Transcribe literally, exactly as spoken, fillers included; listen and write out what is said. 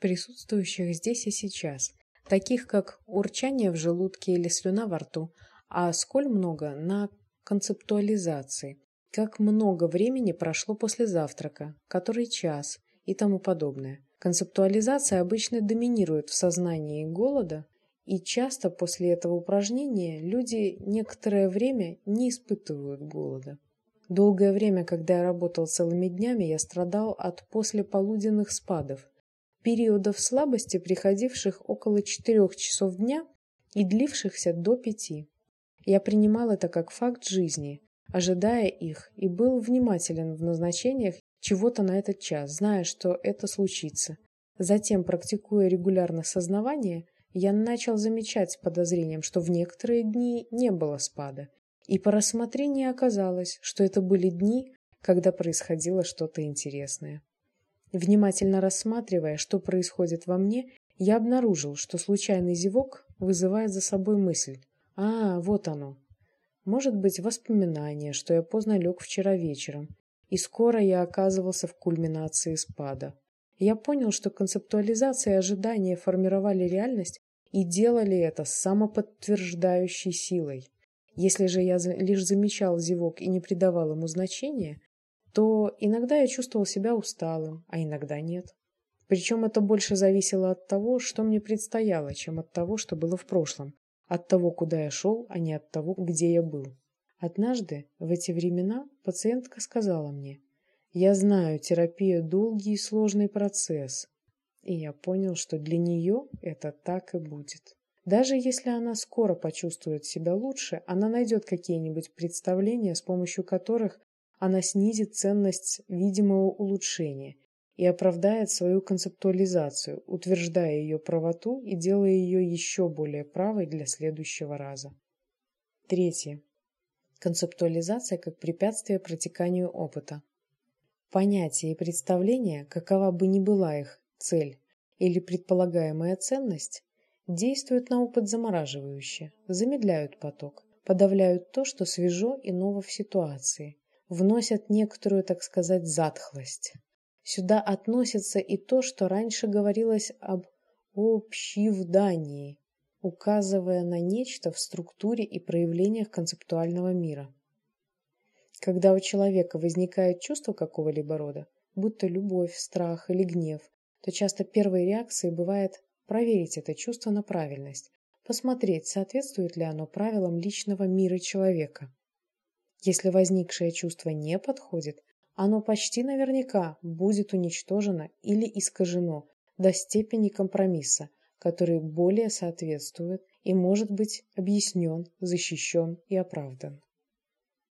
присутствующих здесь и сейчас, таких как урчание в желудке или слюна во рту, а сколь много на концептуализации, как много времени прошло после завтрака, который час и тому подобное. Концептуализация обычно доминирует в сознании голода, и часто после этого упражнения люди некоторое время не испытывают голода. Долгое время, когда я работал целыми днями, я страдал от послеполуденных спадов, периодов слабости, приходивших около четырех часов дня и длившихся до пяти. Я принимал это как факт жизни, ожидая их, и был внимателен в назначениях чего-то на этот час, зная, что это случится. Затем, практикуя регулярно сознавание, я начал замечать с подозрением, что в некоторые дни не было спада, и по рассмотрению оказалось, что это были дни, когда происходило что-то интересное. Внимательно рассматривая, что происходит во мне, я обнаружил, что случайный зевок вызывает за собой мысль: «А, вот оно». Может быть, воспоминание, что я поздно лег вчера вечером, и скоро я оказывался в кульминации спада. Я понял, что концептуализация и ожидания формировали реальность и делали это с самоподтверждающей силой. Если же я лишь замечал зевок и не придавал ему значения, то иногда я чувствовал себя усталым, а иногда нет. Причем это больше зависело от того, что мне предстояло, чем от того, что было в прошлом, от того, куда я шел, а не от того, где я был. Однажды, в эти времена, пациентка сказала мне: «Я знаю, терапия – долгий и сложный процесс». И я понял, что для нее это так и будет. Даже если она скоро почувствует себя лучше, она найдет какие-нибудь представления, с помощью которых она снизит ценность видимого улучшения и оправдает свою концептуализацию, утверждая ее правоту и делая ее еще более правой для следующего раза. Третье. Концептуализация как препятствие протеканию опыта. Понятия и представления, какова бы ни была их цель или предполагаемая ценность, действуют на опыт замораживающе, замедляют поток, подавляют то, что свежо и ново в ситуации, вносят некоторую, так сказать, затхлость. Сюда относится и то, что раньше говорилось об общивдании, указывая на нечто в структуре и проявлениях концептуального мира. Когда у человека возникает чувство какого-либо рода, будь то любовь, страх или гнев, то часто первой реакцией бывает проверить это чувство на правильность, посмотреть, соответствует ли оно правилам личного мира человека. Если возникшее чувство не подходит, оно почти наверняка будет уничтожено или искажено до степени компромисса, который более соответствует и может быть объяснен, защищен и оправдан.